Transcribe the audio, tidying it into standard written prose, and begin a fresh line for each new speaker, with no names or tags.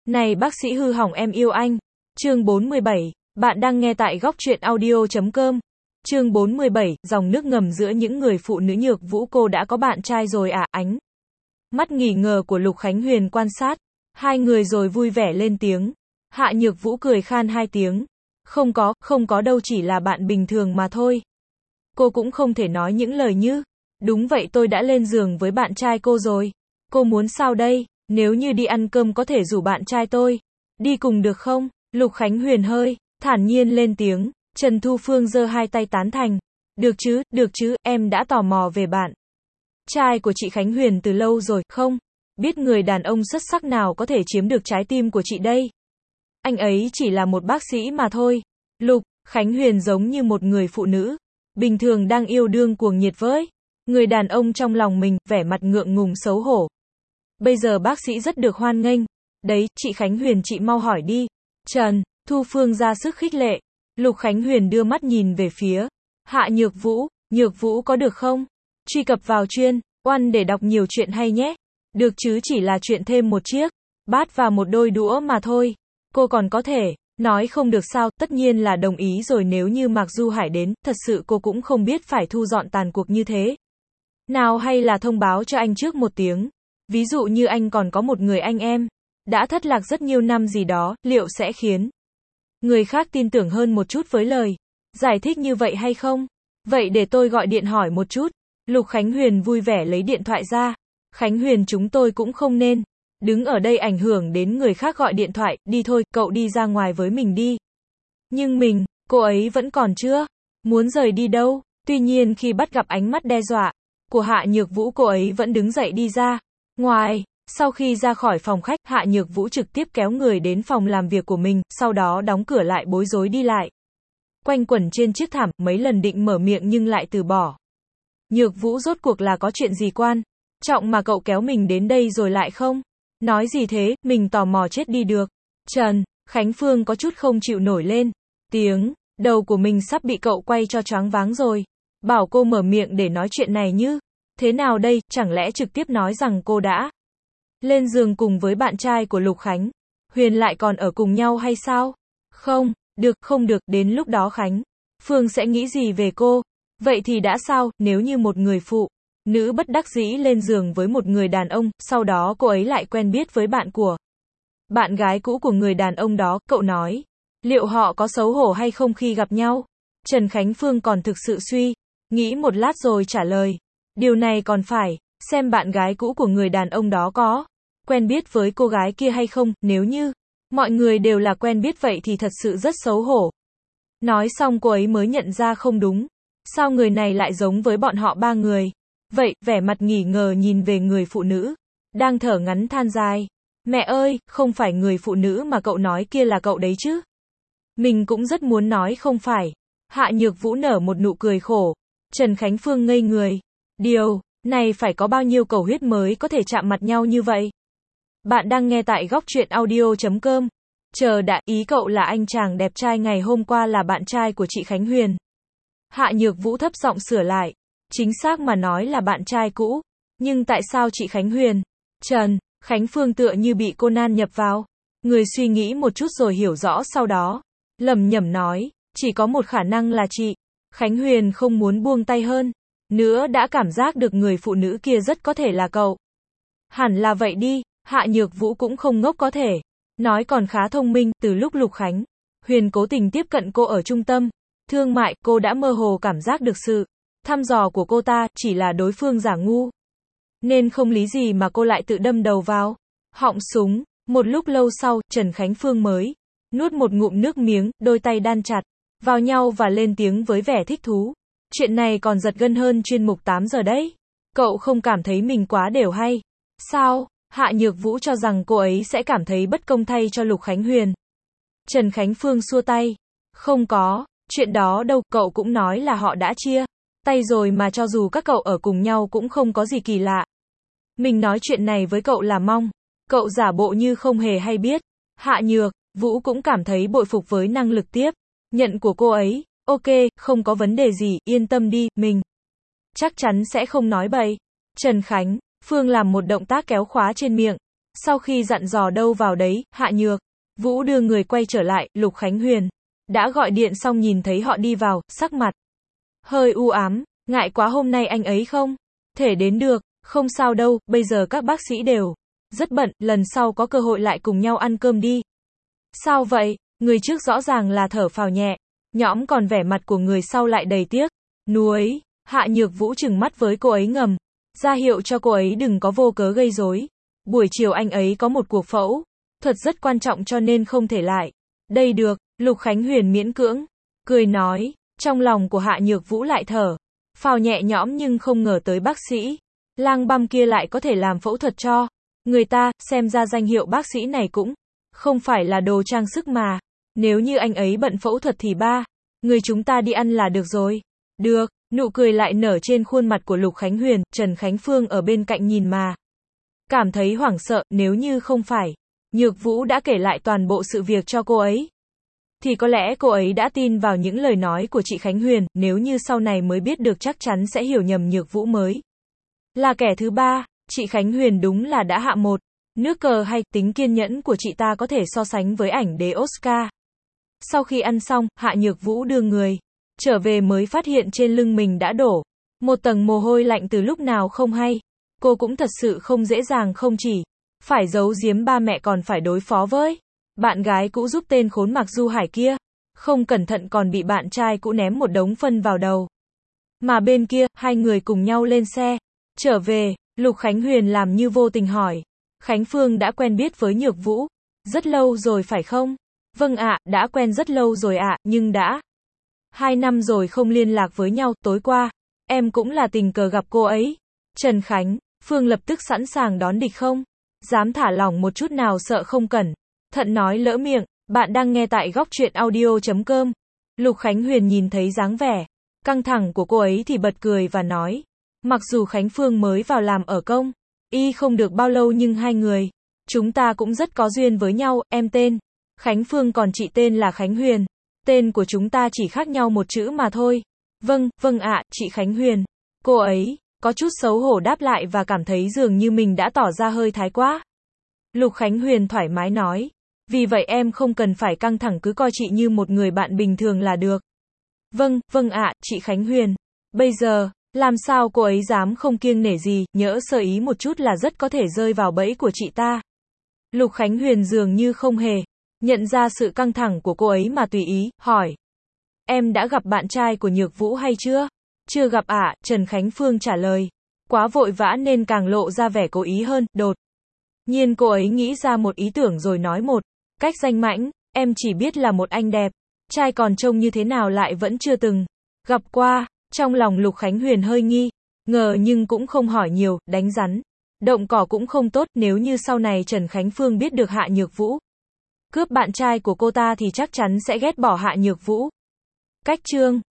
Này bác sĩ hư hỏng em yêu anh. Chương 47. Bạn đang nghe tại góc truyện audio.com. Chương 47. Dòng nước ngầm giữa những người phụ nữ Nhược Vũ, cô đã có bạn trai rồi à? Ánh mắt nghỉ ngờ của Lục Khánh Huyền quan sát hai người rồi vui vẻ lên tiếng. Hạ Nhược Vũ cười khan hai tiếng. Không có đâu, chỉ là bạn bình thường mà thôi. Cô cũng không thể nói những lời như, đúng vậy tôi đã lên giường với bạn trai cô rồi. Cô muốn sao đây? Nếu như đi ăn cơm có thể rủ bạn trai tôi đi cùng được không? Lục Khánh Huyền hơi thản nhiên lên tiếng. Trần Thu Phương giơ hai tay tán thành. Được chứ, em đã tò mò về bạn trai của chị Khánh Huyền từ lâu rồi, không biết người đàn ông xuất sắc nào có thể chiếm được trái tim của chị đây. Anh ấy chỉ là một bác sĩ mà thôi. Lục Khánh Huyền giống như một người phụ nữ bình thường đang yêu đương cuồng nhiệt với người đàn ông trong lòng mình, vẻ mặt ngượng ngùng xấu hổ. Bây giờ bác sĩ rất được hoan nghênh. Đấy, chị Khánh Huyền chị mau hỏi đi. Trần Thu Phương ra sức khích lệ. Lục Khánh Huyền đưa mắt nhìn về phía Hạ Nhược Vũ có được không? Truy cập vào chuyên Oan để đọc nhiều chuyện hay nhé. Được chứ, chỉ là chuyện thêm một chiếc bát và một đôi đũa mà thôi. Cô còn có thể nói không được sao? Tất nhiên là đồng ý rồi, nếu như Mạc Du Hải đến, thật sự cô cũng không biết phải thu dọn tàn cuộc như thế nào, hay là thông báo cho anh trước một tiếng. Ví dụ như anh còn có một người anh em đã thất lạc rất nhiều năm gì đó, liệu sẽ khiến người khác tin tưởng hơn một chút với lời giải thích như vậy hay không? Vậy để tôi gọi điện hỏi một chút. Lục Khánh Huyền vui vẻ lấy điện thoại ra. Khánh Huyền, chúng tôi cũng không nên đứng ở đây ảnh hưởng đến người khác gọi điện thoại, đi thôi, cậu đi ra ngoài với mình đi. Nhưng cô ấy vẫn còn chưa muốn rời đi đâu. Tuy nhiên khi bắt gặp ánh mắt đe dọa của Hạ Nhược Vũ, cô ấy vẫn đứng dậy đi ra ngoài. Sau khi ra khỏi phòng khách, Hạ Nhược Vũ trực tiếp kéo người đến phòng làm việc của mình, sau đó đóng cửa lại, bối rối đi lại quanh quẩn trên chiếc thảm, mấy lần định mở miệng nhưng lại từ bỏ. Nhược Vũ, rốt cuộc là có chuyện gì quan trọng mà cậu kéo mình đến đây rồi lại không nói gì thế? Mình tò mò chết đi được. Trần Khánh Phương có chút không chịu nổi lên tiếng, đầu của mình sắp bị cậu quay cho choáng váng rồi. Bảo cô mở miệng để nói chuyện này như thế nào đây? Chẳng lẽ trực tiếp nói rằng cô đã lên giường cùng với bạn trai của Lục Khánh Huyền lại còn ở cùng nhau hay sao? Không được, đến lúc đó Khánh Phương sẽ nghĩ gì về cô? Vậy thì đã sao, nếu như một người phụ nữ bất đắc dĩ lên giường với một người đàn ông, sau đó cô ấy lại quen biết với bạn gái cũ của người đàn ông đó, cậu nói, liệu họ có xấu hổ hay không khi gặp nhau? Trần Khánh Phương còn thực sự suy nghĩ một lát rồi trả lời, điều này còn phải xem bạn gái cũ của người đàn ông đó có quen biết với cô gái kia hay không. Nếu như mọi người đều là quen biết vậy thì thật sự rất xấu hổ. Nói xong cô ấy mới nhận ra không đúng. Sao người này lại giống với bọn họ ba người? Vậy, vẻ mặt nghỉ ngờ nhìn về người phụ nữ đang thở ngắn than dài. Mẹ ơi, không phải người phụ nữ mà cậu nói kia là cậu đấy chứ? Mình cũng rất muốn nói không phải. Hạ Nhược Vũ nở một nụ cười khổ. Trần Khánh Phương ngây người. Điều này phải có bao nhiêu cầu huyết mới có thể chạm mặt nhau như vậy? Bạn đang nghe tại góc truyện audio.com. Chờ đã, ý cậu là anh chàng đẹp trai ngày hôm qua là bạn trai của chị Khánh Huyền. Hạ Nhược Vũ thấp giọng sửa lại. Chính xác mà nói là bạn trai cũ. Nhưng tại sao chị Khánh Huyền? Trần Khánh Phương tựa như bị cô nan nhập vào. Người suy nghĩ một chút rồi hiểu rõ, sau đó lẩm nhẩm nói, chỉ có một khả năng là chị Khánh Huyền không muốn buông tay hơn nữa, đã cảm giác được người phụ nữ kia rất có thể là cậu. Hẳn là vậy đi. Hạ Nhược Vũ cũng không ngốc, có thể nói còn khá thông minh. Từ lúc Lục Khánh Huyền cố tình tiếp cận cô ở trung tâm thương mại, cô đã mơ hồ cảm giác được sự thăm dò của cô ta, chỉ là đối phương giả ngu nên không lý gì mà cô lại tự đâm đầu vào họng súng. Một lúc lâu sau, Trần Khánh Phương mới nuốt một ngụm nước miếng, đôi tay đan chặt vào nhau và lên tiếng với vẻ thích thú. Chuyện này còn giật gân hơn chuyên mục 8 giờ đấy. Cậu không cảm thấy mình quá đều hay sao? Hạ Nhược Vũ cho rằng cô ấy sẽ cảm thấy bất công thay cho Lục Khánh Huyền. Trần Khánh Phương xua tay. Không có chuyện đó đâu, cậu cũng nói là họ đã chia tay rồi mà, cho dù các cậu ở cùng nhau cũng không có gì kỳ lạ. Mình nói chuyện này với cậu là mong cậu giả bộ như không hề hay biết. Hạ Nhược Vũ cũng cảm thấy bội phục với năng lực tiếp nhận của cô ấy. Ok, không có vấn đề gì, yên tâm đi, mình chắc chắn sẽ không nói bậy. Trần Khánh Phương làm một động tác kéo khóa trên miệng. Sau khi dặn dò đâu vào đấy, Hạ Nhược Vũ đưa người quay trở lại, Lục Khánh Huyền đã gọi điện xong nhìn thấy họ đi vào, sắc mặt hơi u ám, ngại quá hôm nay anh ấy không thể đến được, không sao đâu, bây giờ các bác sĩ đều rất bận, lần sau có cơ hội lại cùng nhau ăn cơm đi. Sao vậy? Người trước rõ ràng là thở phào nhẹ nhõm, còn vẻ mặt của người sau lại đầy tiếc nuối. Hạ Nhược Vũ trừng mắt với cô ấy ngầm ra hiệu cho cô ấy đừng có vô cớ gây rối. Buổi chiều anh ấy có một cuộc phẫu thuật rất quan trọng cho nên không thể lại đây được. Lục Khánh Huyền miễn cưỡng cười nói, trong lòng của Hạ Nhược Vũ lại thở phào nhẹ nhõm, nhưng không ngờ tới bác sĩ lang băm kia lại có thể làm phẫu thuật cho người ta, xem ra danh hiệu bác sĩ này cũng không phải là đồ trang sức mà. Nếu như anh ấy bận phẫu thuật thì người chúng ta đi ăn là được rồi. Được, nụ cười lại nở trên khuôn mặt của Lục Khánh Huyền. Trần Khánh Phương ở bên cạnh nhìn mà cảm thấy hoảng sợ, nếu như không phải Nhược Vũ đã kể lại toàn bộ sự việc cho cô ấy, thì có lẽ cô ấy đã tin vào những lời nói của chị Khánh Huyền, nếu như sau này mới biết được chắc chắn sẽ hiểu nhầm Nhược Vũ mới là kẻ thứ ba. Chị Khánh Huyền đúng là đã hạ một nước cờ hay, tính kiên nhẫn của chị ta có thể so sánh với ảnh đế Oscar. Sau khi ăn xong, Hạ Nhược Vũ đưa người trở về mới phát hiện trên lưng mình đã đổ một tầng mồ hôi lạnh từ lúc nào không hay. Cô cũng thật sự không dễ dàng, không chỉ phải giấu giếm ba mẹ còn phải đối phó với bạn gái cũ giúp tên khốn Mạc Du Hải kia. Không cẩn thận còn bị bạn trai cũ ném một đống phân vào đầu. Mà bên kia, hai người cùng nhau lên xe trở về. Lục Khánh Huyền làm như vô tình hỏi, Khánh Phương đã quen biết với Nhược Vũ rất lâu rồi phải không? Vâng ạ, đã quen rất lâu rồi ạ, nhưng đã 2 năm rồi không liên lạc với nhau. Tối qua em cũng là tình cờ gặp cô ấy. Trần Khánh Phương lập tức sẵn sàng đón địch, không dám thả lỏng một chút nào, sợ không cẩn thận nói lỡ miệng. Bạn đang nghe tại góc truyện audio.com. Lục Khánh Huyền nhìn thấy dáng vẻ căng thẳng của cô ấy thì bật cười và nói, mặc dù Khánh Phương mới vào làm ở công y không được bao lâu nhưng hai người chúng ta cũng rất có duyên với nhau. Em tên Khánh Phương còn chị tên là Khánh Huyền. Tên của chúng ta chỉ khác nhau một chữ mà thôi. Vâng ạ, chị Khánh Huyền. Cô ấy có chút xấu hổ đáp lại và cảm thấy dường như mình đã tỏ ra hơi thái quá. Lục Khánh Huyền thoải mái nói, vì vậy em không cần phải căng thẳng, cứ coi chị như một người bạn bình thường là được. Vâng ạ, chị Khánh Huyền. Bây giờ, làm sao cô ấy dám không kiêng nể gì, nhỡ sơ ý một chút là rất có thể rơi vào bẫy của chị ta. Lục Khánh Huyền dường như không hề nhận ra sự căng thẳng của cô ấy mà tùy ý hỏi, em đã gặp bạn trai của Nhược Vũ hay chưa? Chưa gặp ạ, Trần Khánh Phương trả lời. Quá vội vã nên càng lộ ra vẻ cố ý hơn. Đột nhiên cô ấy nghĩ ra một ý tưởng rồi nói một cách danh mãnh, em chỉ biết là một anh đẹp trai, còn trông như thế nào lại vẫn chưa từng gặp qua. Trong lòng Lục Khánh Huyền hơi nghi ngờ nhưng cũng không hỏi nhiều, đánh rắn động cỏ cũng không tốt. Nếu như sau này Trần Khánh Phương biết được Hạ Nhược Vũ cướp bạn trai của cô ta thì chắc chắn sẽ ghét bỏ Hạ Nhược Vũ. Cách chương